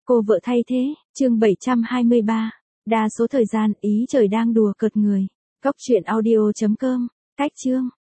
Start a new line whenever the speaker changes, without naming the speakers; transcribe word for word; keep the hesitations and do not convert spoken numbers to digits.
Cô vợ thay thế, chương bảy trăm hai mươi ba. Đa số thời gian ý trời đang đùa cợt người. Cóc truyện audio chấm com. Cách chương.